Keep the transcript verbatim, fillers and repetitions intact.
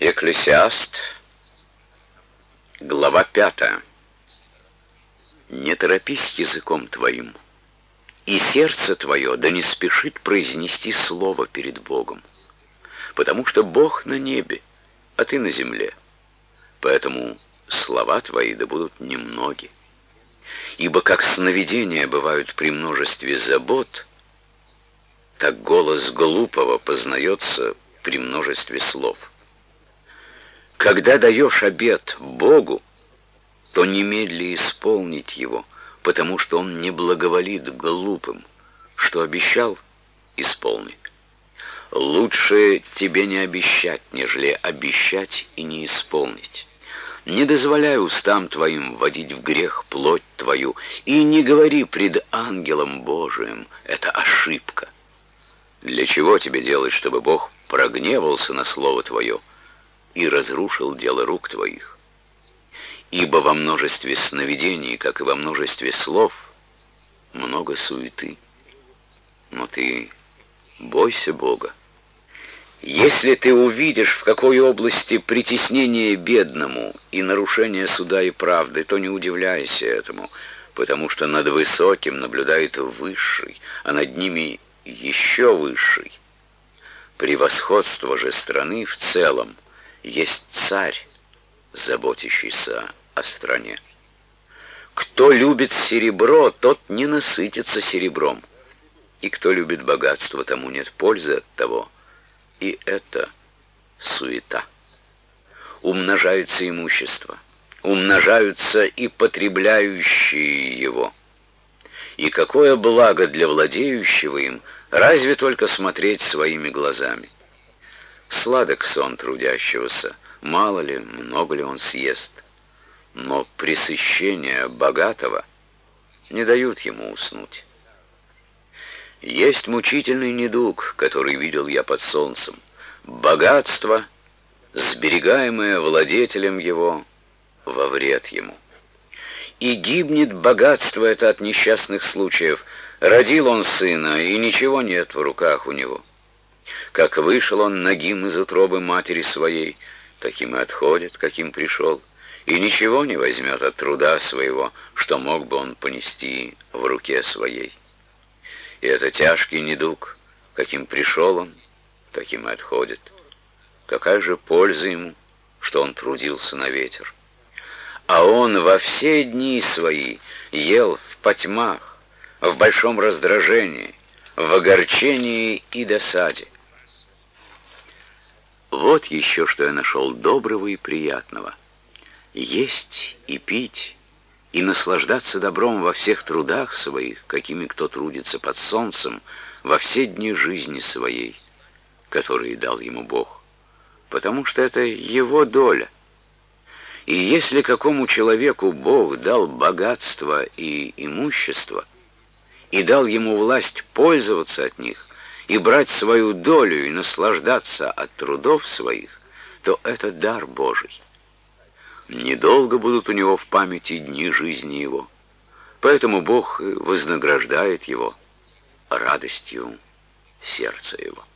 Экклесиаст, глава пятая. Не торопись языком твоим, и сердце твое да не спешит произнести слово перед Богом, потому что Бог на небе, а ты на земле, поэтому слова твои да будут немноги. Ибо как сновидения бывают при множестве забот, так голос глупого познается при множестве слов. Когда даешь обет Богу, то немедли исполнить его, потому что Он не благоволит глупым. Что обещал, исполни. Лучше тебе не обещать, нежели обещать и не исполнить. Не дозволяй устам твоим вводить в грех плоть твою, и не говори пред ангелом Божиим, это ошибка. Для чего тебе делать, чтобы Бог прогневался на слово твое и разрушил дело рук твоих? Ибо во множестве сновидений, как и во множестве слов, много суеты. Но ты бойся Бога. Если ты увидишь, в какой области притеснение бедному и нарушение суда и правды, то не удивляйся этому, потому что над высоким наблюдает высший, а над ними еще высший. Превосходство же страны в целом есть царь, заботящийся о стране. Кто любит серебро, тот не насытится серебром, и кто любит богатство, тому нет пользы от того. И это суета. Умножается имущество, умножаются и потребляющие его. И какое благо для владеющего им, разве только смотреть своими глазами. Сладок сон трудящегося, мало ли, много ли он съест, но пресыщение богатого не дают ему уснуть. Есть мучительный недуг, который видел я под солнцем. Богатство, сберегаемое владетелем его, во вред ему. И гибнет богатство это от несчастных случаев. Родил он сына, и ничего нет в руках у него. Как вышел он нагим из утробы матери своей, таким и отходит, каким пришел, и ничего не возьмет от труда своего, что мог бы он понести в руке своей. И это тяжкий недуг, каким пришел он, таким и отходит. Какая же польза ему, что он трудился на ветер? А он во все дни свои ел в потьмах, в большом раздражении, в огорчении и досаде. Вот еще что я нашел доброго и приятного. Есть и пить, и наслаждаться добром во всех трудах своих, какими кто трудится под солнцем, во все дни жизни своей, которые дал ему Бог, потому что это его доля. И если какому человеку Бог дал богатство и имущество, и дал ему власть пользоваться от них, и брать свою долю и наслаждаться от трудов своих, то это дар Божий. Недолго будут у него в памяти дни жизни его, поэтому Бог вознаграждает его радостью сердца его.